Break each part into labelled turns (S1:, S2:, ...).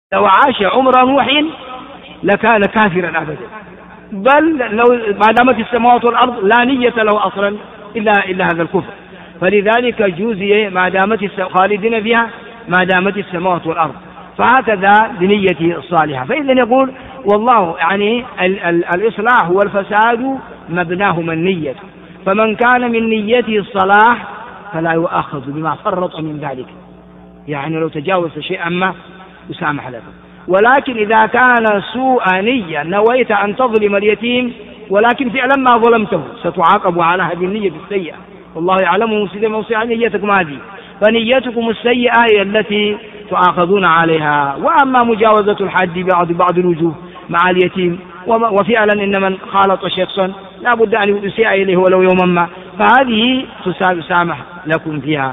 S1: لو عاش عمر نوح لكان كافرا أبدا، بل لو ما دامت السماوات والأرض لا نية له أصلا إلا هذا الكفر. فلذلك جوزي ما دامت خالدين فيها ما دامت السماوات والأرض، فهكذا بنيته الصالحة. فإذا يقول والله يعني الإصلاح والفساد مبناهما النية، فمن كان من نيته الصلاح فلا يؤخذ بما فرط من ذلك، يعني لو تجاوز شيئا ما يسامح له. ولكن إذا كان سوء نية نويت أن تظلم اليتيم ولكن فعلا ما ظلمته ستعاقب على هذه النية السيئة، والله يعلم مفسدكم نيتكم هذه، فنيتكم السيئة هي التي تؤاخذون عليها. وأما مجاوزة الحد بعض الوجوه مع اليتيم، وفعلا إن من خالط شخصا لا بد أن يسيء إليه ولو يوما ما، فهذه تسامح لكم فيها.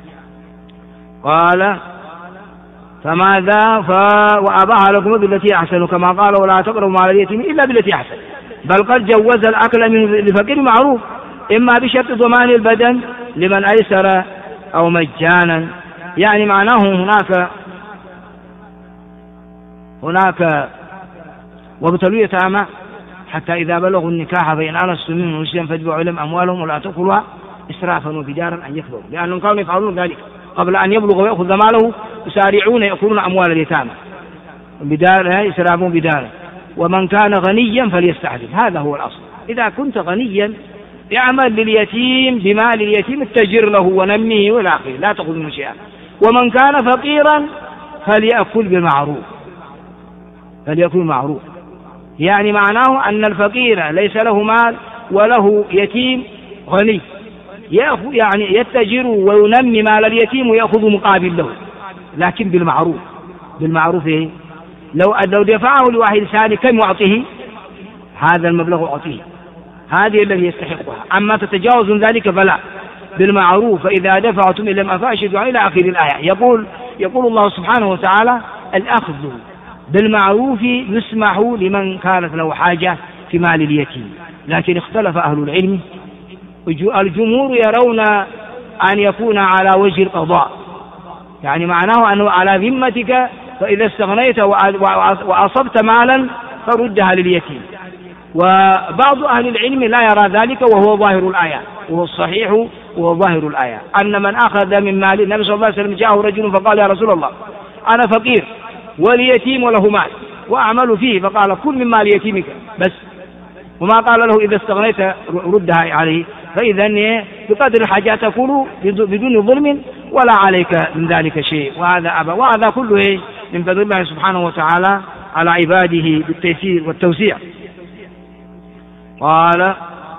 S1: قال فماذا وأباح لكم بالتي أحسن، كما قال ولا تقربوا مال اليتيم إلا بالتي أحسن، بل قد جوز الأكل من لفقير معروف إما بشرط ضمان البدن لمن أيسر أو مجانا. يعني معناه هناك وابتلوا اليتامى حتى إذا بلغوا النكاح فإن آنستم منهم رشدا فاتبعوا إليهم أموالهم ولا تأكلوها إسرافا وبدارا أن يكبروا، لأنهم كانوا يفعلون ذلك قبل أن يبلغ ويأخذ ماله، يسارعون يأكلون أموال اليتامى بدارا إسرافا بدارا. ومن كان غنيا فليستعفف، هذا هو الأصل. إذا كنت غنيا يعمل لليتيم بمال اليتيم اتجر له ونميه والى آخره، لا تأخذ منه شيئا. ومن كان فقيرا فليأكل بالمعروف، يعني معناه أن الفقير ليس له مال وله يتيم غني يعني يتجر وينمي مال اليتيم ويأخذ مقابل له، لكن بالمعروف إيه؟ لو دفعه لواحد ثاني كم يعطيه؟ هذا المبلغ يعطيه، هذه الذي يستحقها. أما تتجاوز ذلك فلا، بالمعروف. فإذا دفعتم إلى ما فأشهدوا إلى آخر الآية. يقول الله سبحانه وتعالى الأخذ بالمعروف يسمح لمن كانت له حاجة في مال اليتيم، لكن اختلف أهل العلم. الجمهور يرون أن يكون على وجه القضاء، يعني معناه أنه على ذمتك، فإذا استغنيت وأصبت مالا فردها لليتيم. وبعض أهل العلم لا يرى ذلك، وهو ظاهر الآية، وهو الصحيح وهو ظاهر الآية، أن من أخذ من مال النبي صلى الله عليه وسلم جاءه رجل فقال يا رسول الله أنا فقير وليتيم وله مال وأعمل فيه، فقال كل من مال يتيمك بس، وما قال له إذا استغنيت ردها عليه. فإذا بقدر الحاجات تكون بدون ظلم ولا عليك من ذلك شيء. وهذا كله من فضل الله سبحانه وتعالى على عباده بالتيسير والتوسيع. قال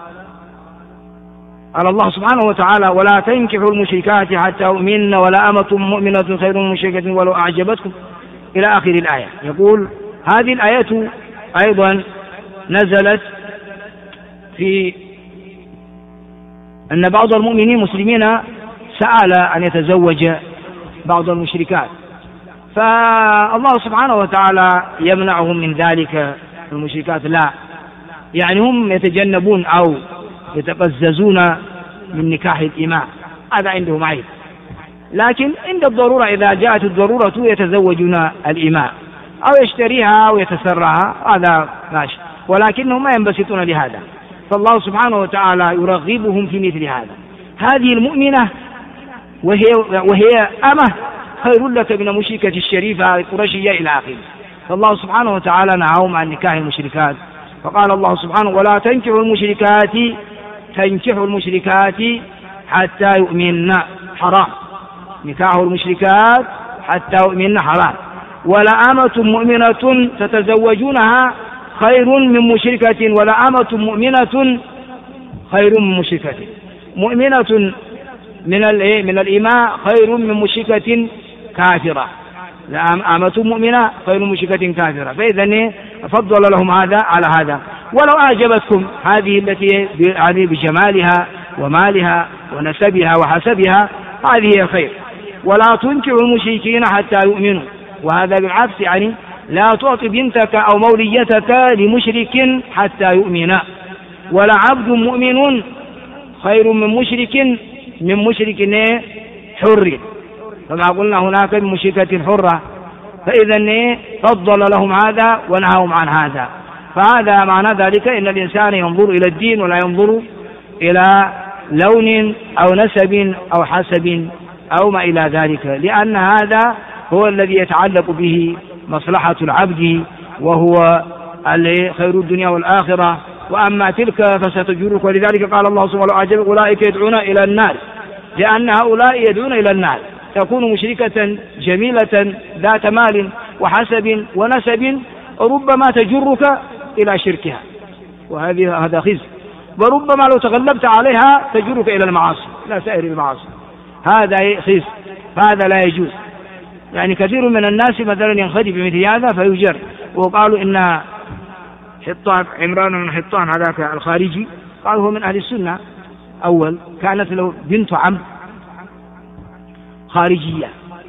S1: الله سبحانه وتعالى ولا تنكحوا المشركات حتى يؤمنن ولا أمة مؤمنة خير من مشركة ولو أعجبتكم إلى آخر الآية. يقول هذه الآية أيضا نزلت في أن بعض المؤمنين مسلمين سأل أن يتزوج بعض المشركات، فالله سبحانه وتعالى يمنعهم من ذلك. المشركات لا، يعني هم يتجنبون أو يتقززون من نكاح الإماء، هذا عندهم عيب، لكن عند الضرورة إذا جاءت الضرورة يتزوجون الإماء أو يشتريها أو يتسرها، هذا ماشي، ولكنهم ما ينبسطون لهذا. فالله سبحانه وتعالى يرغبهم في مثل هذا. هذه المؤمنة وهي أمة خير لك من المشركة الشريفة القرشية إلى آخره. فالله سبحانه وتعالى نهاهم عن نكاح المشركات، فقال الله سبحانه ولا تنكحوا المشركات حتى يؤمنن، حرام نكاح المشركات حتى يؤمنن حرام. ولا أمة مؤمنة تتزوجونها خير من مشركة، ولا أمة مؤمنة خير من مشركة. مؤمنة من الإماء خير من مشركة كافرة، أمة مؤمنة خير من مشركة كافرة. فإذا فضل لهم هذا على هذا. ولو أعجبتكم هذه التي بجمالها ومالها ونسبها وحسبها، هذه خير. ولا تنكحوا المشركين حتى يؤمنوا، وهذا بالعكس، يعني لا تعطي بنتك أو موليتك لمشرك حتى يؤمن. ولا عبد مؤمن خير من مشرك حر، كما قلنا هناك من مشركة حرة فإذا فضل لهم هذا ونهاهم عن هذا. فهذا معنى ذلك إن الإنسان ينظر إلى الدين ولا ينظر إلى لون أو نسب أو حسب أو ما إلى ذلك، لأن هذا هو الذي يتعلق به مصلحة العبد وهو خير الدنيا والآخرة. وأما تلك فستجرك، ولذلك قال الله سبحانه وتعالى أولئك يدعون إلى النار، لأن هؤلاء يدعون إلى النار. تكون مشركة جميلة ذات مال وحسب ونسب، ربما تجرك إلى شركها، هذا خزي. وربما لو تغلبت عليها تجرك إلى المعاصي، لا سائر المعاصي، هذا خزي، فهذا لا يجوز. يعني كثير من الناس مثلا ينخدع بمثل هذا فيجر. وقالوا إن حطان عمران بن حطان هذاك الخارجي قالوا هو من أهل السنة أول، كانت له بنت عم خارجية،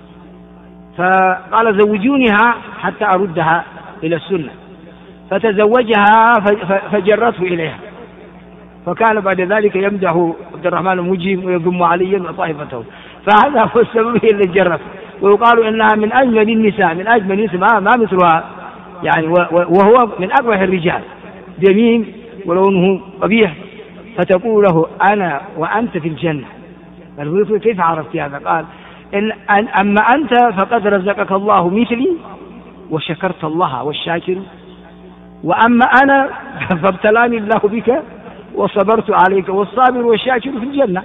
S1: فقال زوجونها حتى أردها إلى السنة، فتزوجها فجرته إليها، فكان بعد ذلك يمدح عبد الرحمن المجيم ويقم عليا وطائفته، فهذا هو السبب اللي جرته. ويقال إنها من أجمل النساء، من أجمل النساء ما مثلها يعني، وهو من أقبح الرجال، جميل ولونه قبيح، فتقول له أنا وأنت في الجنة. قال كيف عرفت هذا؟ قال أما أنت فقد رزقك الله مثلي وشكرت الله والشاكر، وأما أنا فابتلاني الله بك وصبرت عليك والصابر والشاكر في الجنة.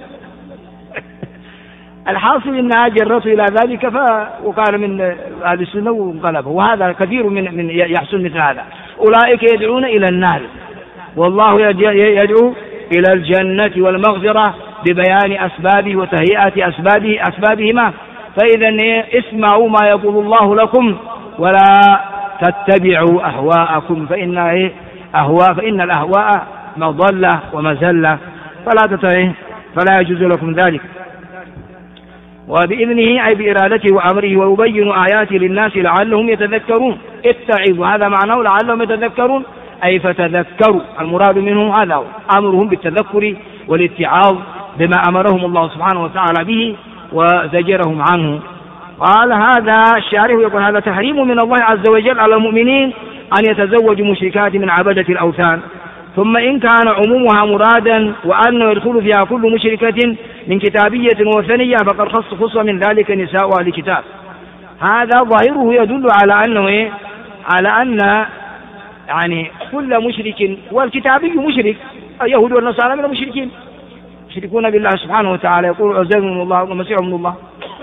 S1: الحاصل إنها جرته إلى ذلك، وقال من أهل السنة وانقلبه. وهذا كثير من يحصل مثل هذا. أولئك يدعون إلى النار والله يدعو إلى الجنة والمغفرة ببيان أسبابه وتهيئة أسبابهما. فإذا اسمعوا ما يقول الله لكم ولا تتبعوا أهواءكم، فإن الأهواء مضلة ومزلة، فلا يجوز لكم ذلك. وبإذنه أي بإرادته وأمره، ويبين آياته للناس لعلهم يتذكرون. اتعظوا، هذا معناه لعلهم يتذكرون، أي فتذكروا. المراد منهم هذا أمرهم بالتذكر والاتعاظ بما أمرهم الله سبحانه وتعالى به وزجرهم عنه. قال هذا الشارح يقول هذا تحريم من الله عز وجل على المؤمنين أن يتزوجوا مشركات من عبدة الأوثان. ثم إن كان عمومها مرادا وأنه يدخل فيها كل مشركة من كتابية وثنية فقد خص من ذلك نساء أهل الكتاب. هذا ظاهره يدل على أنه على أن يعني كل مشرك، والكتابي مشرك، اليهود والنصارى من المشركين، يشركون بالله سبحانه وتعالى، يقول عزير من الله والمسيح من الله.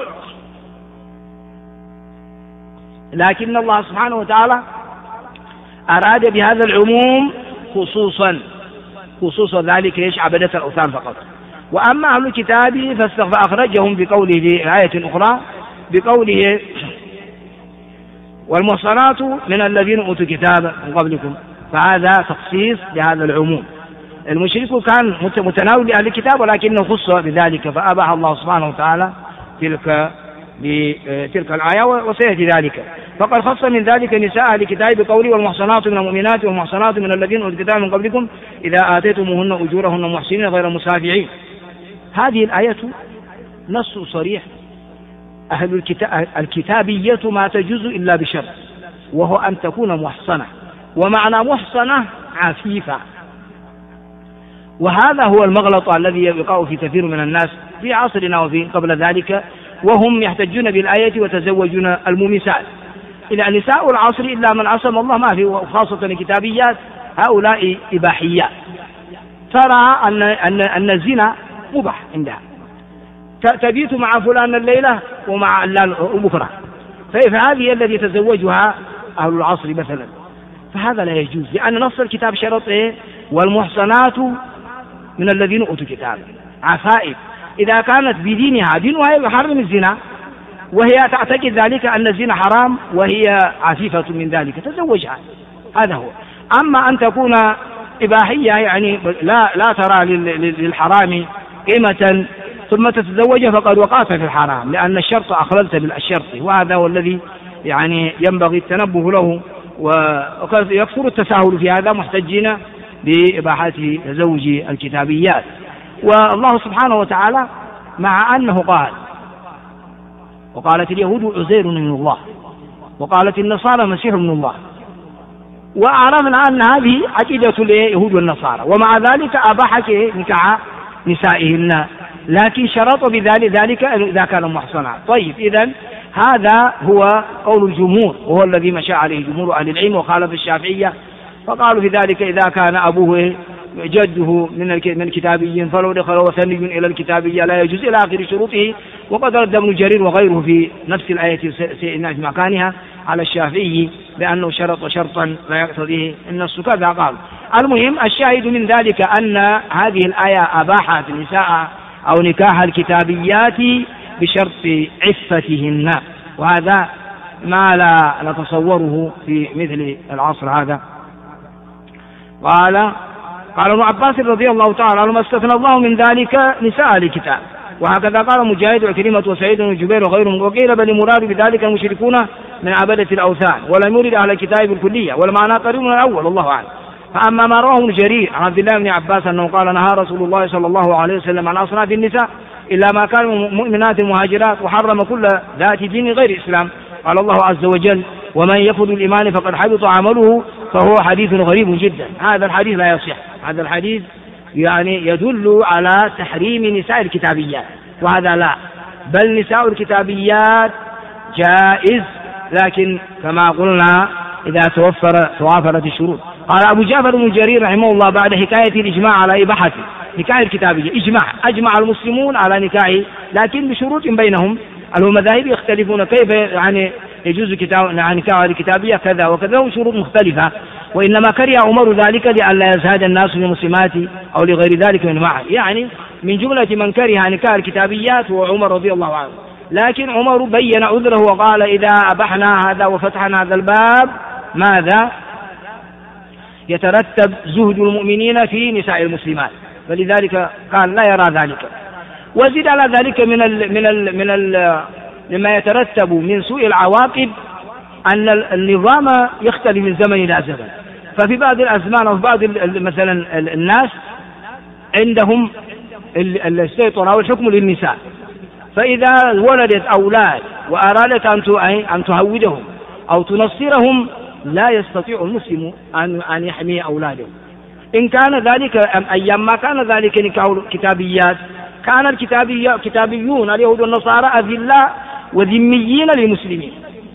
S1: لكن الله سبحانه وتعالى أراد بهذا العموم خصوصا ذلك عبدة الأوثان فقط. وأما أهل الكتاب فأخرجهم بقوله في آية أخرى بقوله والمحصنات من الذين أوتوا الكتاب من قبلكم، فهذا تخصيص لهذا العموم. المشرك كان متناول لأهل الكتاب ولكنه خص بذلك، فأباح الله سبحانه وتعالى تلك الآية وسيأتي ذلك. فقد خص من ذلك نساء أهل الكتاب بقوله والمحصنات من المؤمنات والمحصنات من الذين أوتوا الكتاب من قبلكم إذا آتيتموهن أجورهن محسنين غير مسافعين. هذه الآية نص صريح. أهل الكتابية ما تجوز إلا بشرط، وهو أن تكون محصنة، ومعنى محصنة عفيفة. وهذا هو المغلط الذي يقع في كثير من الناس في عصرنا وفي قبل ذلك، وهم يحتجون بالآية وتزوجون المومسات. إلى نساء العصر إلا من عصم الله ما في، وخاصة الكتابيات هؤلاء إباحيات، ترى أن الزنا مباح عندها، تبيت مع فلان الليلة ومع بكرة، فهذه التي يتزوجها أهل العصر مثلا، فهذا لا يجوز، لأن نص الكتاب شرط والمحصنات من الذين أوتوا الكتاب عفائف. إذا كانت بدينها يحرم الزنا وهي تعتقد ذلك أن الزنا حرام وهي عفيفة من ذلك تزوجها، هذا هو. أما أن تكون إباحية يعني لا ترى للحرام قيمة ثم تتزوج فقد وقعت في الحرام، لأن الشرط أخللت بالشرط، وهذا هو الذي يعني ينبغي التنبه له. وقد يكثر التساهل في هذا محتجين بإباحة تزوج الكتابيات. والله سبحانه وتعالى مع أنه قال وقالت اليهود عزير من الله، وقالت النصارى مسيح ابن الله، وعرفنا أن هذه عقيدة اليهود والنصارى، ومع ذلك أباحت نكاح نسائهن، لكن شرط بذلك إذا كان محصنا. طيب، إذن هذا هو قول الجمهور، وهو الذي مشى عليه جمهور أهل العلم، وخالف الشافعية فقالوا في ذلك إذا كان أبوه جده من الكتابيين فلو دخل وثني إلى الكتابية لا يجوز إلى آخر شروطه. وقد رد ابن جرير وغيره في نفس الآية في مكانها على الشافعي بأنه شرط شرطا لا يقتضيه النص، كذا قال. المهم الشاهد من ذلك أن هذه الآية أباحت النساء أو نكاح الكتابيات بشرط عفتهن، وهذا ما لا نتصوره في مثل العصر هذا. قال ابن عباس رضي الله تعالى عنهما استثنى الله من ذلك نساء الكتاب، وهكذا قال مجاهد وعكرمة وسعيد وجبير وغيرهم. وقيل بل المراد بذلك المشركون من عبدة الأوثان، ولم يرد أهل الكتاب بالكلية، والمعنى قريب من الأول والله أعلم. فأما ما رواه ابن جرير عن عبد الله بن عباس أنه قال نهى رسول الله صلى الله عليه وسلم عن أصناف النساء إلا ما كان مؤمنات مهاجرات، وحرم كل ذات دين غير إسلام. قال الله عز وجل ومن يكفر بالإيمان فقد حبط عمله، فهو حديث غريب جدا. هذا الحديث لا يصح، هذا الحديث يعني يدل على تحريم نساء الكتابيات، وهذا لا، بل نساء الكتابيات جائز، لكن كما قلنا إذا توافرت الشروط. قال أبو جعفر بن جرير رحمه الله بعد حكاية الإجماع على إباحة نكاح الكتابية، أجمع المسلمون على نكاح، لكن بشروط بينهم. المذاهب يختلفون كيف يعني يجوز نكاح الكتابية كذا وكذا، وشروط مختلفة. وإنما كره عمر ذلك لئلا يزهد الناس للمسلمات أو لغير ذلك من معه، يعني من جملة من كره نكاح الكتابيات هو عمر رضي الله عنه. لكن عمر بين عذره وقال إذا أبحنا هذا وفتحنا هذا الباب ماذا يترتب زهد المؤمنين في نساء المسلمات، فلذلك قال لا يرى ذلك. وزد على ذلك مما يترتب من سوء العواقب أن النظام يختلف من زمن إلى زمن. ففي بعض الأزمان أو في بعض مثلا الناس عندهم السيطرة والحكم للنساء، فإذا ولدت أولاد وأرادت أن تهودهم أو تنصرهم لا يستطيع المسلم أن يحمي أولادهم. إن كان ذلك أيام ما كان ذلك نكاح الكتابيات، كان الكتابيون اليهود والنصارى أذلاء وذميين للمسلمين،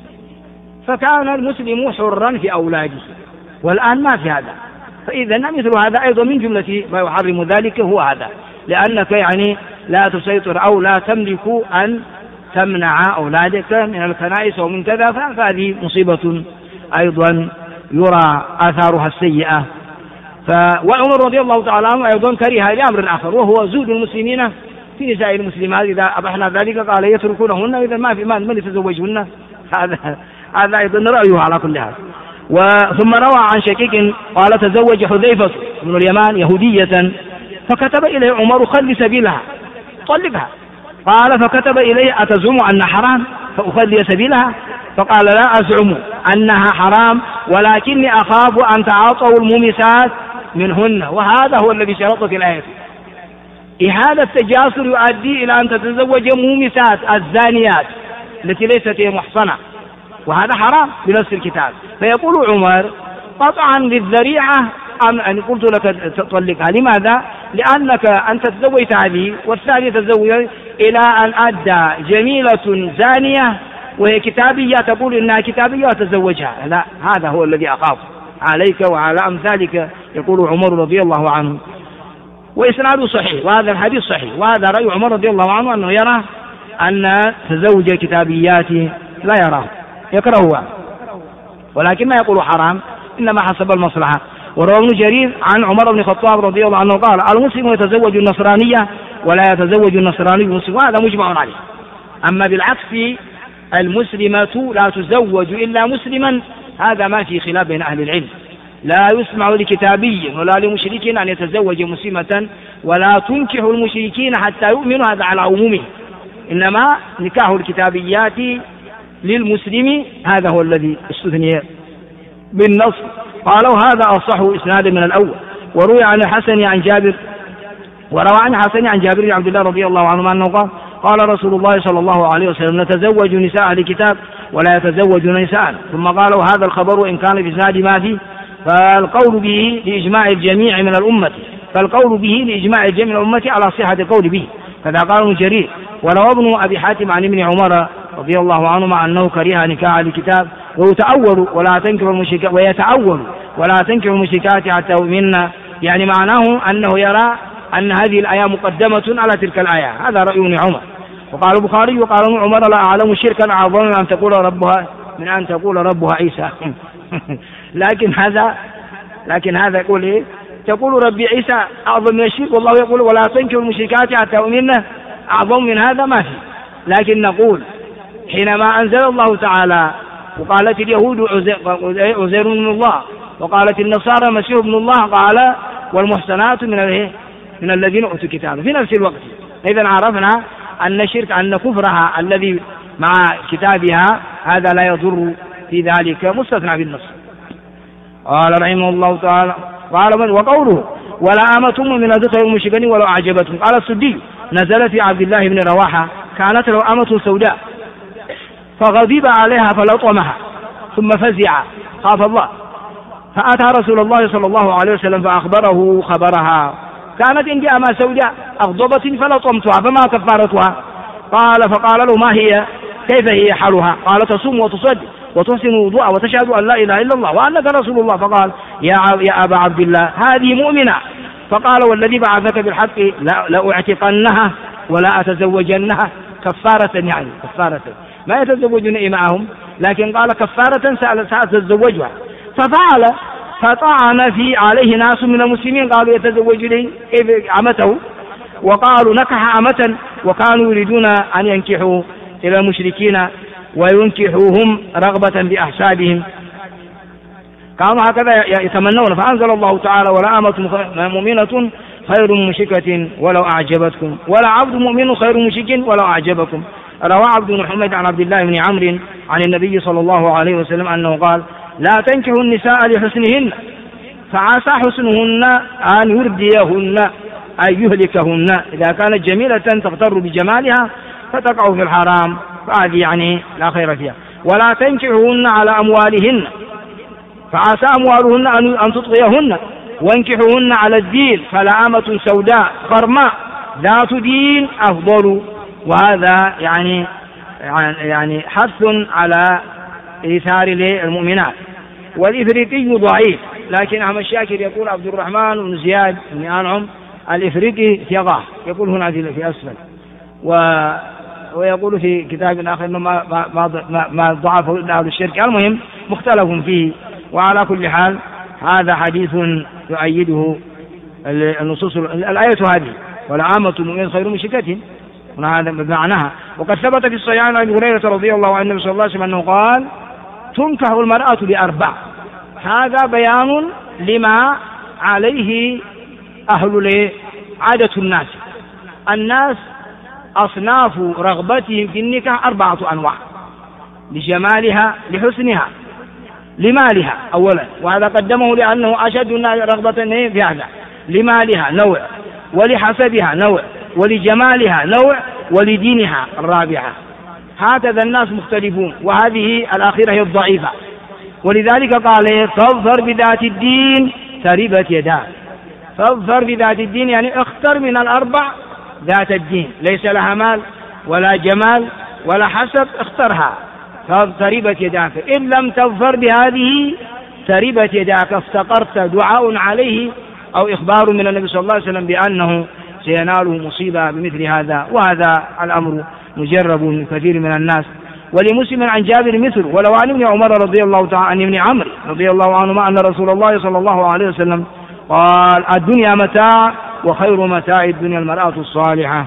S1: فكان المسلم حرا في أولاده، والآن ما في هذا. فإذا مثل هذا أيضا من جملة ما يحرم ذلك هو هذا، لأنك يعني لا تسيطر أو لا تملك أن تمنع أولادك من الكنائس ومن كذا، فهذه مصيبة أيضا يرى آثارها السيئة. وعمر رضي الله تعالى عنه أيضا كره لأمر آخر، وهو زهد المسلمين في نساء المسلمات. إذا أبحنا ذلك قال يتركونهن إذا ما في من يتزوجهن، هذا أيضا رأيه على كل حال. ثم روى عن شقيق قال تزوج حذيفة بن اليمان يهودية فكتب إليه عمر خلي سبيلها طلقها، قال فكتب إليه أتزعم أن حرام فأخلي سبيلها؟ فقال لا أزعم أنها حرام، ولكني أخاف أن تعاطوا المومسات منهن، وهذا هو الذي شرط في الآية. هذا التجاسر يؤدي إلى أن تتزوج مومسات الزانيات التي ليست محصنة، وهذا حرام بنص الكتاب. فيقول عمر قطعا للذريعة أن قلت لك تطلقها. لماذا؟ لأنك أنت تزوجت هذه والثانية تزوج إلى أن أدى جميلة زانية وهي كتابية تقول إنها كتابية وتزوجها. لا، هذا هو الذي أخاف عليك وعلى أمثالك، يقول عمر رضي الله عنه. وإسناده صحيح، وهذا الحديث صحيح، وهذا رأي عمر رضي الله عنه أنه يرى أن تزوج الكتابيات لا يراه، يكرهها، ولكن ما يقول حرام، إنما حسب المصلحة. وروى ابن جرير عن عمر بن الخطاب رضي الله عنه قال المسلم يتزوج النصرانية ولا يتزوج النصراني المسلم، وهذا مجمع عليه. أما بالعكس المسلمة لا تزوج إلا مسلما، هذا ما في خلاف بين أهل العلم. لا يسمع لكتابي ولا لمشرك أن يتزوج مسلمة، ولا تنكح المشركين حتى يؤمنوا، هذا على عمومه. إنما نكاح الكتابيات للمسلم هذا هو الذي استثني بالنص. قالوا هذا أصح إسناد من الأول. وروى عن الحسن عن جابر بن عبد الله رضي الله عنه أنه قال رسول الله صلى الله عليه وسلم نتزوج نساء أهل الكتاب ولا يتزوج نساء. ثم قالوا هذا الخبر إن كان في إسناد ما فيه فالقول به لإجماع الجميع من الأمة، على صحة القول به. كذا قال ابن جرير. وروى ابن أبي حاتم عن ابن عمر رضي الله عنهما أنه كره نكاح الكتاب ويتأول ولا تنكح المشركات حتى يؤمنن، يعني معناه أنه يرى أن هذه الآية مقدمة على تلك الآية. هذا رأي ابن عمر. وقال البخاري وقال ابن عمر لا أعلم شركا أعظم من أن تقول ربها عيسى. لكن هذا يقول إيه؟ تقول ربي عيسى أعظم من الشرك، والله يقول ولا تنكحوا المشركات حتى يؤمنن، أعظم من هذا ما في. لكن نقول حينما أنزل الله تعالى وقالت اليهود عزير ابن الله وقالت النصارى مسيح ابن الله، قال والمحصنات من الذين أوتوا الكتاب في نفس الوقت. إذن عرفنا أن كفرها الذي مع كتابها هذا لا يضر في ذلك، مستثنى بالنص. قال رحمه الله تعالى وقوله ولا أمة من خير مشركة ولو أعجبتهم. قال السدي نزل في عبد الله بن رواحة كانت له أمة سوداء فغضب عليها فلطمها ثم فزع خاف الله فأتى رسول الله صلى الله عليه وسلم فأخبره خبرها. كانت عندي أمة سوداء أغضبتني فلطمتها فما كفارتها؟ فقال له ما هي؟ كيف هي حالها؟ قال تصوم وتصدق وتحسن الوضوء وتشهد أن لا إله إلا الله وأنك رسول الله. فقال يا أبا عبد الله هذه مؤمنة. فقال والذي بعثك بالحق لأعتقنها ولا أتزوجنها كفارة، يعني كفارة ما يتزوجون معهم، لكن قال كفارة سأتزوجها. ففعل فطعن في عليه ناس من المسلمين قالوا يتزوج لي عمته، وقالوا نكح عمة، وكانوا يريدون أن ينكحوا إلى المشركين وينكحوهم رغبة بأحسابهم، كانوا هكذا يتمنون. فأنزل الله تعالى ولا أمة مؤمنة خير مشركة ولو أعجبتكم ولا عبد مؤمن خير مشرك ولو أعجبكم. روى عبد بن حميد عن عبد الله بن عمرو عن النبي صلى الله عليه وسلم أنه قال لا تنكحوا النساء لحسنهن فعسى حسنهن أن يرديهن أي يهلكهن، إذا كانت جميلة تغتر بجمالها فتقع في الحرام فهذه يعني لا خير فيها. ولا تنكحوهن على أموالهن فعسى أموالهن أن تطغيهن وانكحوهن على الدين فلأمة سوداء غرماء ذات دين أفضل. وهذا يعني حث على إيثار المؤمنات. والإفريقي ضعيف، لكن أحمد شاكر يقول عبد الرحمن بن زياد بن أنعم الإفريقي ثقة، يقول هنا في أسفل، ويقول في كتاب آخر إنه ما ضعفه أهل الشرك. المهم مختلف فيه. وعلى كل حال هذا حديث يؤيده النصوص الآية هذه ولا عامة المؤمنين خير مشركة، هذا معناها. وقد ثبت في الصحيح عن أبي هريرة رضي الله عنه النبي صلى الله عليه وسلم أنه قال تنكح المرأة بأربع. هذا بيان لما عليه عادة الناس أصناف رغبتهم في النكاح 4 أنواع: لجمالها، لحسنها، لمالها أولا، وهذا قدمه لأنه أشد رغبة في هذا. لمالها نوع، ولحسبها نوع، ولجمالها نوع، ولدينها الرابعة. هكذا الناس مختلفون، وهذه الأخيرة هي الضعيفة. ولذلك قال فاظفر بذات الدين تربت يداك. فاظفر بذات الدين يعني اختر من 4 ذات الدين، ليس لها مال ولا جمال ولا حسب، اخترها فتربت يداك. إن لم تظفر بهذه تربت يداك، افتقرت دعاء عليه أو إخبار من النبي صلى الله عليه وسلم بأنه سيناله مصيبة بمثل هذا. وهذا الأمر مجرب من كثير من الناس. ولمسلم عن جابر مثل ولو عن ابن عمر رضي الله تعالى عن ابن عمرو رضي الله عنهما أن رسول الله صلى الله عليه وسلم قال الدنيا متاع وخير متاع الدنيا المرأة الصالحة.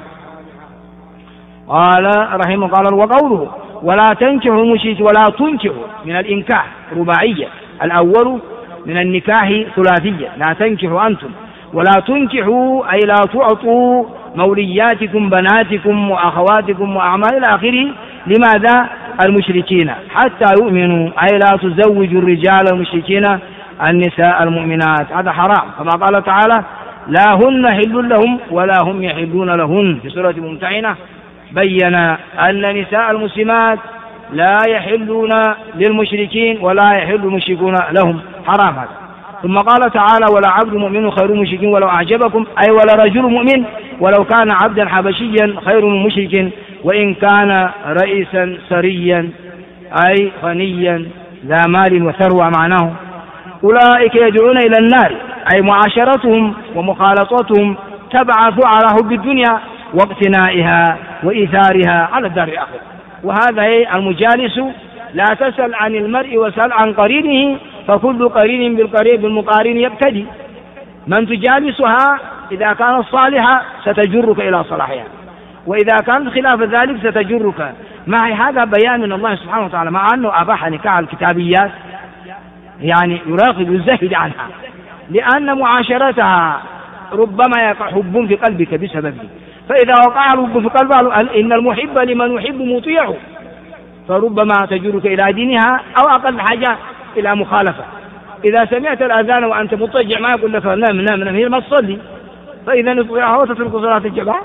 S1: قال رحمه قال وقوله ولا تنكحوا المشرك ولا تنكحوا من الإنكاح رباعية، الأول من النكاح ثلاثية لا تنكحوا أنتم، ولا تنكحوا أي لا تعطوا مولياتكم بناتكم وأخواتكم وأعمال إلى آخره. لماذا؟ المشركين حتى يؤمنوا، أي لا تزوجوا الرجال المشركين النساء المؤمنات، هذا حرام كما قال تعالى لا هن حل لهم ولا هم يحلون لهن في سورة الممتحنة. بين أن نساء المسلمات لا يحلون للمشركين ولا يحل المشركون لهم، حرام هذا. ثم قال تعالى: ولا عبد مؤمن خير من مشرك ولو أعجبكم، أي ولا رجل مؤمن ولو كان عبدا حبشيا خير من مشرك وإن كان رئيسا سريا، أي غنيا ذا مال وثروة معناه. أولئك يدعون إلى النار، أي معاشرتهم ومخالطتهم تبعث على حب الدنيا واقتنائها وإيثارها على الدار الآخرة. وهذا المجالس لا تسأل عن المرء وسأل عن قرينه، فكل قرين بالمقارن يبتدي. من تجالسها إذا كانت صالحة ستجرك إلى صلاحها، وإذا كانت خلاف ذلك ستجرك. مع هذا بيان من الله سبحانه وتعالى، مع أنه أباح نكاح الكتابيات يعني يراقب الزهد عنها، لأن معاشرتها ربما يقع حب في قلبك بسببه، فإذا وقع الحب في قلبه إن المحب لمن يحب مطيعه، فربما تجرك إلى دينها أو أقل حاجة إلى مخالفة. إذا سمعت الأذان وأنت مضطجع ما يقول لك نام هي ما تصلي، فإذا نطيعها وتترك صلاة الجماعة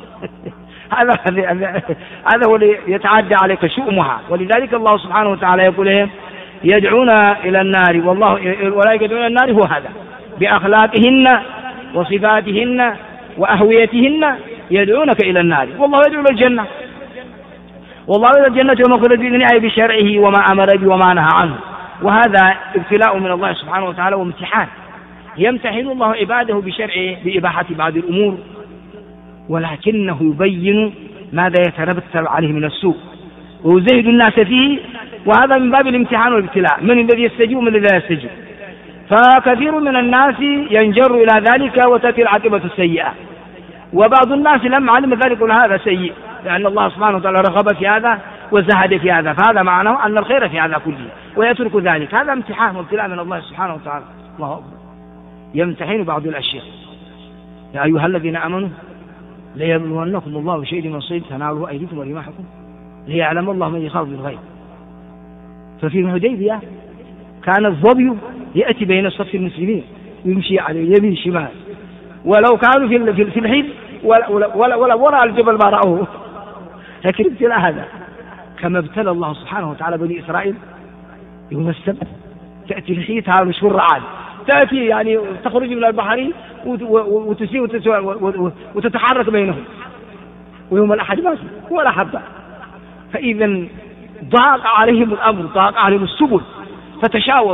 S1: هذا هو اللي يتعدى عليك شؤمها. ولذلك الله سبحانه وتعالى يقول يدعون إلى النار، والله ولا يدعون إلى النار، هو هذا بأخلاقهن وصفاتهن وأهويتهن يدعونك إلى النار، والله يدعو إلى الجنة، والله إلى الجنة ومغفرة بإذنه، أي بشرعه وما أمر به وما نهى عنه. وهذا ابتلاء من الله سبحانه وتعالى وامتحان، يمتحن الله عباده بشرعه بإباحة بعض الأمور، ولكنه يبين ماذا يترتب عليه من السوء ويزهد الناس فيه، وهذا من باب الامتحان والابتلاء، من الذي يستجيب ومن الذي لا يستجيب. فكثير من الناس ينجر إلى ذلك وتأتي العاقبة السيئة، وبعض الناس لما علم ذلك يقول هذا سيء، لأن الله سبحانه وتعالى رغب في هذا وزهد في هذا، فهذا معناه أن الخير في هذا كله ويترك ذلك. هذا امتحان وابتلاء من الله سبحانه وتعالى. الله أكبر. يمتحن بعض الأشياء. يا أيها الذين آمنوا ليبلونكم الله بشيء من الصيد تناله أيديكم ورماحكم ليعلم الله من يخاف بالغيب. ففي الحديبية كان الظبي يأتي بين صف المسلمين ويمشي عليه يمين شمال، ولو كانوا في الحيل ولا وراء الجبل ما رأوه. لكن ابتلاء هذا كما ابتلى الله سبحانه وتعالى بني إسرائيل يوم السبت، تأتي الحيتها مشهور عاد، تأتي يعني تخرج من البحر وتسير وتتحرك بينهم، ويوم الأحد ما ولا حبة. فإذا ضاق عليهم الأمر، ضاق عليهم السبل، فتشاور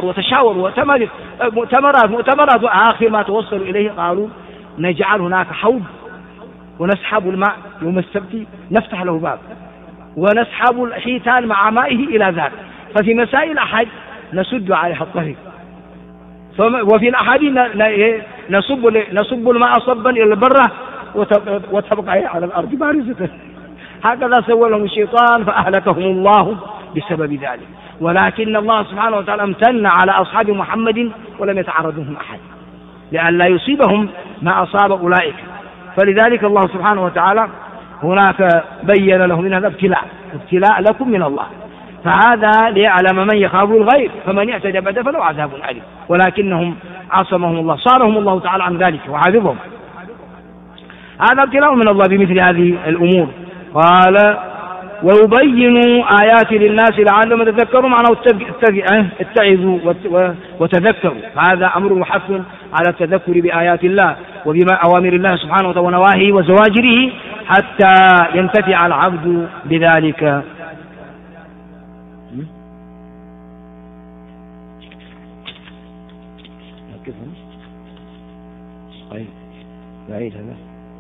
S1: مؤتمرات وآخر ما توصلوا إليه قالوا نجعل هناك حوض ونسحب الماء يوم السبت، نفتح له باب ونسحب الحيتان مع مائه إلى ذاك، ففي مساء الأحد نسد عليها الطريق، وفي الأحد نصب الماء صبا إلى البرة وتبقى على الأرض بارزة. هكذا سوى لهم الشيطان فأهلكهم الله بسبب ذلك. ولكن الله سبحانه وتعالى امتن على أصحاب محمد ولم يتعرض لهم أحد لأن لا يصيبهم ما أصاب أولئك. فلذلك الله سبحانه وتعالى هناك بين لهم من هذا ابتلاء لكم من الله، فهذا ليعلم من يخاف الغيب، فمن يعتدى بعد فله عذاب أليم. ولكنهم عصمهم الله، صارهم الله تعالى عن ذلك وحفظهم. هذا ابتلاء من الله بمثل هذه الأمور. قال ويبين آيات للناس لعلهم يتذكروا، معناه اتعظوا وتذكروا. هذا أمر محث على التذكر بآيات الله وبما أوامر الله سبحانه وتعالى ونواهيه وزواجره حتى ينتفع العبد بذلك. طيب بعيد هذا.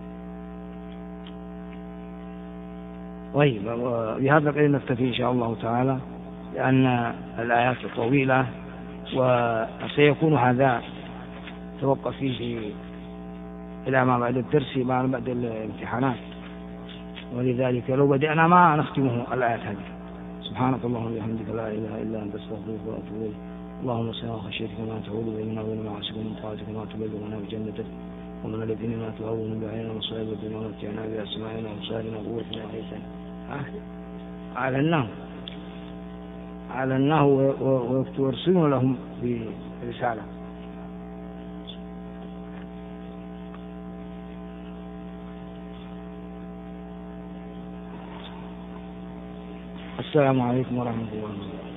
S1: طيب بهذا القدر نكتفي إن شاء الله تعالى، لأن الآيات طويلة وسيكون هذا توقف فيه إلى ما بعد الدرس بعد الامتحانات، ولذلك لو بدأنا ما نختمه الآيات هذه. سبحانك اللهم وبحمدك لا إله إلا أنت أستغفرك وأتوب إليك. اللهم صل على خشيتك ما تحول بيننا وبين معاصيك ومن طاعتك ما تبلغنا بجنتك ومن الذين ما تهون بعيننا مصائب الدنيا ومتعنا بأسماعنا وأبصارنا وقوتنا وحياتنا. أعلناه ويرسلون لهم برسالة. السلام عليكم ورحمة الله وبركاته.